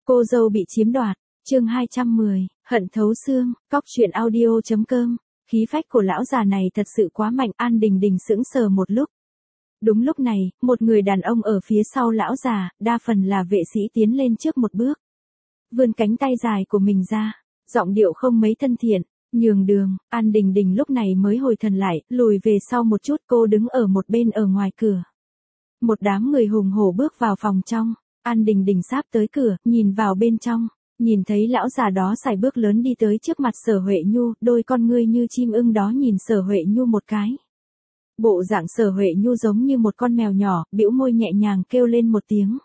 Cô dâu bị chiếm đoạt, chương 210, hận thấu xương, cóc truyện audio.com. Khí phách của lão già này thật sự quá mạnh, An Đình Đình sững sờ một lúc. Đúng lúc này, một người đàn ông ở phía sau lão già, đa phần là vệ sĩ tiến lên trước một bước. Vươn cánh tay dài của mình ra, giọng điệu không mấy thân thiện, nhường đường. An Đình Đình lúc này mới hồi thần lại, lùi về sau một chút, cô đứng ở một bên ở ngoài cửa. Một đám người hùng hổ bước vào phòng trong. An Đình Đình sáp tới cửa, nhìn vào bên trong, nhìn thấy lão già đó sải bước lớn đi tới trước mặt Sở Huệ Nhu, đôi con ngươi như chim ưng đó nhìn Sở Huệ Nhu một cái. Bộ dạng Sở Huệ Nhu giống như một con mèo nhỏ, bĩu môi nhẹ nhàng kêu lên một tiếng.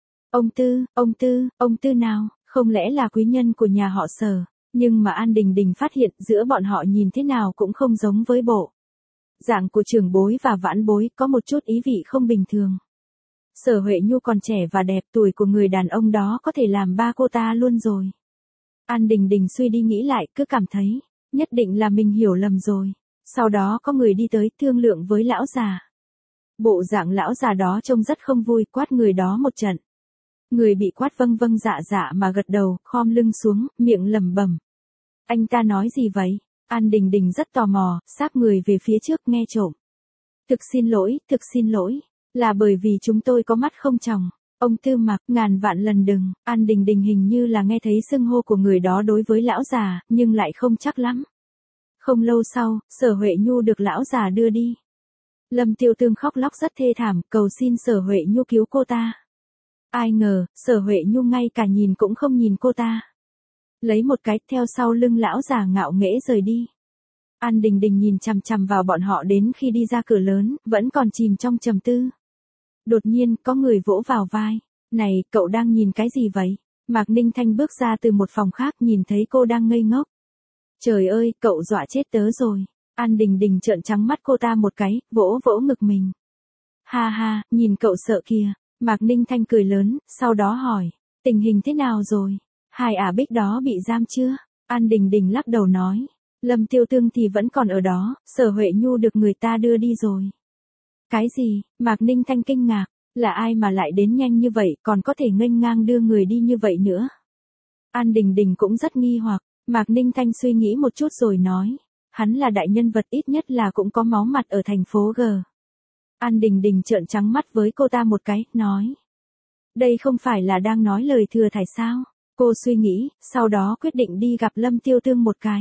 Ông Tư nào, không lẽ là quý nhân của nhà họ Sở, nhưng mà An Đình Đình phát hiện giữa bọn họ nhìn thế nào cũng không giống với bộ dạng của trưởng bối và vãn bối, có một chút ý vị không bình thường. Sở Huệ Nhu còn trẻ và đẹp, tuổi của người đàn ông đó có thể làm ba cô ta luôn rồi. An Đình Đình suy đi nghĩ lại, cứ cảm thấy, nhất định là mình hiểu lầm rồi. Sau đó có người đi tới thương lượng với lão già. Bộ dạng lão già đó trông rất không vui, quát người đó một trận. Người bị quát vâng vâng dạ dạ mà gật đầu, khom lưng xuống, miệng lẩm bẩm. Anh ta nói gì vậy? An Đình Đình rất tò mò, sáp người về phía trước nghe trộm. Thực xin lỗi. Là bởi vì chúng tôi có mắt không tròng. Ông Tư Mặc, ngàn vạn lần đừng. An Đình Đình hình như là nghe thấy xưng hô của người đó đối với lão già, nhưng lại không chắc lắm. Không lâu sau, Sở Huệ Nhu được lão già đưa đi. Lâm Tiêu Tương khóc lóc rất thê thảm, cầu xin Sở Huệ Nhu cứu cô ta. Ai ngờ, Sở Huệ Nhu ngay cả nhìn cũng không nhìn cô ta. Lấy một cái, theo sau lưng lão già ngạo nghễ rời đi. An Đình Đình nhìn chằm chằm vào bọn họ đến khi đi ra cửa lớn, vẫn còn chìm trong trầm tư. Đột nhiên, có người vỗ vào vai. Này, cậu đang nhìn cái gì vậy? Mạc Ninh Thanh bước ra từ một phòng khác, nhìn thấy cô đang ngây ngốc. Trời ơi, cậu dọa chết tớ rồi. An Đình Đình trợn trắng mắt cô ta một cái, vỗ vỗ ngực mình. Ha ha, nhìn cậu sợ kìa. Mạc Ninh Thanh cười lớn, sau đó hỏi, tình hình thế nào rồi? Hai ả Bích đó bị giam chưa? An Đình Đình lắc đầu nói, Lâm Tiêu Tương thì vẫn còn ở đó, Sở Huệ Nhu được người ta đưa đi rồi. Cái gì? Mạc Ninh Thanh kinh ngạc, là ai mà lại đến nhanh như vậy, còn có thể nghênh ngang đưa người đi như vậy nữa? An Đình Đình cũng rất nghi hoặc, Mạc Ninh Thanh suy nghĩ một chút rồi nói, hắn là đại nhân vật, ít nhất là cũng có máu mặt ở thành phố G. An Đình Đình trợn trắng mắt với cô ta một cái, nói, đây không phải là đang nói lời thừa thải sao? Cô suy nghĩ, sau đó quyết định đi gặp Lâm Tiêu Tương một cái.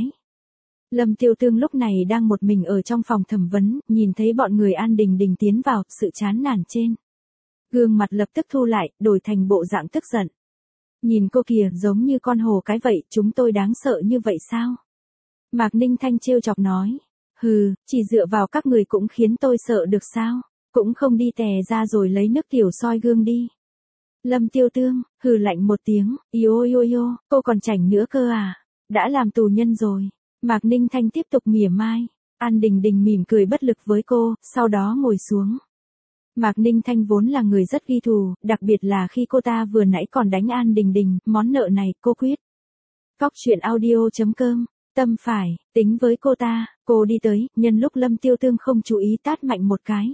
Lâm Tiêu Tương lúc này đang một mình ở trong phòng thẩm vấn, nhìn thấy bọn người An Đình Đình tiến vào, sự chán nản trên gương mặt lập tức thu lại, đổi thành bộ dạng tức giận. Nhìn cô kìa, giống như con hổ cái vậy, chúng tôi đáng sợ như vậy sao? Mạc Ninh Thanh trêu chọc nói, hừ, chỉ dựa vào các người cũng khiến tôi sợ được sao? Cũng không đi tè ra rồi lấy nước tiểu soi gương đi. Lâm Tiêu Tương, hừ lạnh một tiếng, yo, cô còn chảnh nữa cơ à? Đã làm tù nhân rồi. Mạc Ninh Thanh tiếp tục mỉa mai. An Đình Đình mỉm cười bất lực với cô, sau đó ngồi xuống. Mạc Ninh Thanh vốn là người rất ghi thù, đặc biệt là khi cô ta vừa nãy còn đánh An Đình Đình, món nợ này cô quyết. Cóc truyện audio.com, tâm phải, tính với cô ta, cô đi tới, nhân lúc Lâm Tiêu Tương không chú ý tát mạnh một cái.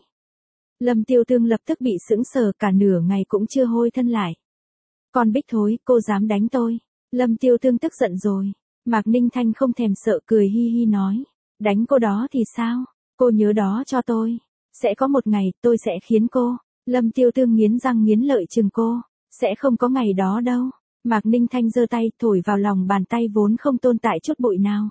Lâm Tiêu Tương lập tức bị sững sờ, cả nửa ngày cũng chưa hôi thân lại. Con Bích thối, cô dám đánh tôi. Lâm Tiêu Tương tức giận rồi. Mạc Ninh Thanh không thèm sợ, cười hi hi nói. Đánh cô đó thì sao? Cô nhớ đó cho tôi. Sẽ có một ngày, tôi sẽ khiến cô. Lâm Tiêu Tương nghiến răng nghiến lợi chừng cô. Sẽ không có ngày đó đâu. Mạc Ninh Thanh giơ tay, thổi vào lòng bàn tay vốn không tồn tại chút bụi nào.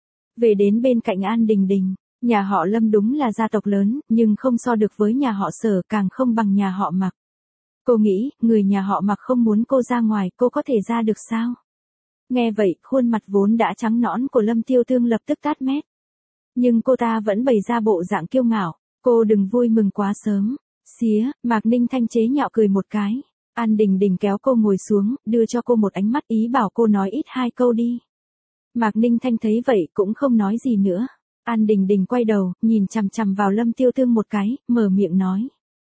Về đến bên cạnh An Đình Đình. Nhà họ Lâm đúng là gia tộc lớn, nhưng không so được với nhà họ Sở, càng không bằng nhà họ Mạc. Cô nghĩ, người nhà họ Mạc không muốn cô ra ngoài, cô có thể ra được sao? Nghe vậy, khuôn mặt vốn đã trắng nõn của Lâm Tiêu Tương lập tức tát mét. Nhưng cô ta vẫn bày ra bộ dạng kiêu ngạo, cô đừng vui mừng quá sớm. Xía, Mạc Ninh Thanh chế nhạo cười một cái. An Đình Đình kéo cô ngồi xuống, đưa cho cô một ánh mắt ý bảo cô nói ít hai câu đi. Mạc Ninh Thanh thấy vậy cũng không nói gì nữa. An Đình Đình quay đầu, nhìn chằm chằm vào Lâm Tiêu Tương một cái, mở miệng nói.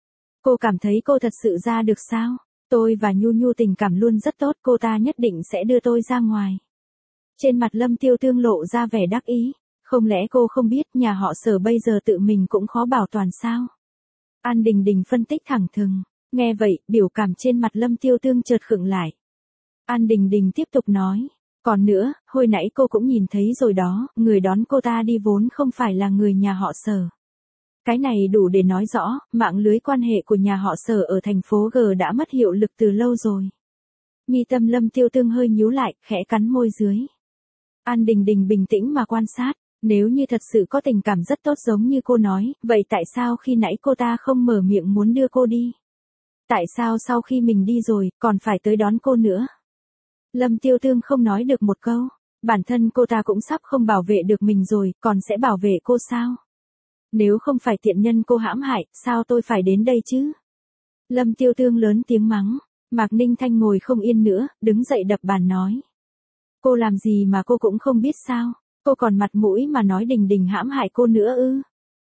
Cô cảm thấy cô thật sự ra được sao? Tôi và Nhu Nhu tình cảm luôn rất tốt, cô ta nhất định sẽ đưa tôi ra ngoài. Trên mặt Lâm Tiêu Tương lộ ra vẻ đắc ý. Không lẽ cô không biết nhà họ Sở bây giờ tự mình cũng khó bảo toàn sao? An Đình Đình phân tích thẳng thừng. Nghe vậy, biểu cảm trên mặt Lâm Tiêu Tương chợt khựng lại. An Đình Đình tiếp tục nói. Còn nữa, hồi nãy cô cũng nhìn thấy rồi đó, người đón cô ta đi vốn không phải là người nhà họ Sở. Cái này đủ để nói rõ, mạng lưới quan hệ của nhà họ Sở ở thành phố G đã mất hiệu lực từ lâu rồi. Mi tâm Lâm Tiêu Tương hơi nhíu lại, khẽ cắn môi dưới. An Đình Đình bình tĩnh mà quan sát, nếu như thật sự có tình cảm rất tốt giống như cô nói, vậy tại sao khi nãy cô ta không mở miệng muốn đưa cô đi? Tại sao sau khi mình đi rồi, còn phải tới đón cô nữa? Lâm Tiêu Tương không nói được một câu, bản thân cô ta cũng sắp không bảo vệ được mình rồi, còn sẽ bảo vệ cô sao? Nếu không phải tiện nhân cô hãm hại, sao tôi phải đến đây chứ? Lâm Tiêu Tương lớn tiếng mắng, Mạc Ninh Thanh ngồi không yên nữa, đứng dậy đập bàn nói. Cô làm gì mà cô cũng không biết sao? Cô còn mặt mũi mà nói Đình Đình hãm hại cô nữa ư?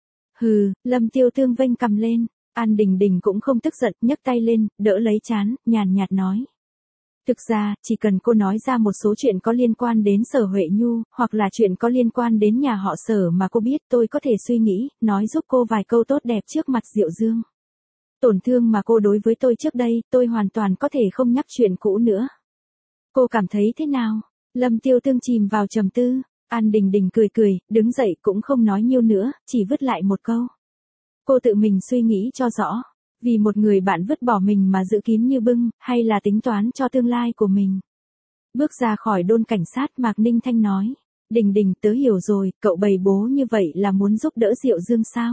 Hừ, Lâm Tiêu Tương vênh cầm lên, An Đình Đình cũng không tức giận, nhấc tay lên, đỡ lấy trán, nhàn nhạt nói. Thực ra, chỉ cần cô nói ra một số chuyện có liên quan đến Sở Huệ Nhu, hoặc là chuyện có liên quan đến nhà họ Sở mà cô biết, tôi có thể suy nghĩ, nói giúp cô vài câu tốt đẹp trước mặt Diệu Dương. Tổn thương mà cô đối với tôi trước đây, tôi hoàn toàn có thể không nhắc chuyện cũ nữa. Cô cảm thấy thế nào? Lâm Tiêu Tương chìm vào trầm tư, An Đình Đình cười cười, đứng dậy cũng không nói nhiều nữa, chỉ vứt lại một câu. Cô tự mình suy nghĩ cho rõ. Vì một người bạn vứt bỏ mình mà giữ kín như bưng, hay là tính toán cho tương lai của mình. Bước ra khỏi đồn cảnh sát, Mạc Ninh Thanh nói. Đình Đình, tớ hiểu rồi, cậu bày bố như vậy là muốn giúp đỡ Diệu Dương sao?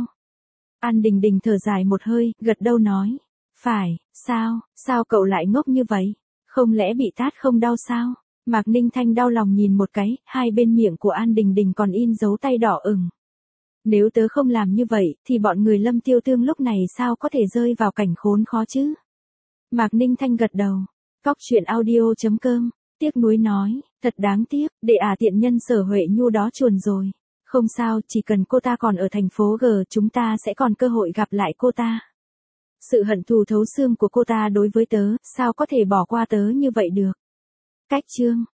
An Đình Đình thở dài một hơi, gật đầu nói. Phải, sao cậu lại ngốc như vậy? Không lẽ bị tát không đau sao? Mạc Ninh Thanh đau lòng nhìn một cái, hai bên miệng của An Đình Đình còn in dấu tay đỏ ửng. Nếu tớ không làm như vậy, thì bọn người Lâm Tiêu Tương lúc này sao có thể rơi vào cảnh khốn khó chứ? Mạc Ninh Thanh gật đầu. Cóc truyện audio.com, tiếc nuối nói, thật đáng tiếc, để tiện nhân Sở Huệ Nhu đó chuồn rồi. Không sao, chỉ cần cô ta còn ở thành phố G, chúng ta sẽ còn cơ hội gặp lại cô ta. Sự hận thù thấu xương của cô ta đối với tớ, sao có thể bỏ qua tớ như vậy được? Cách chương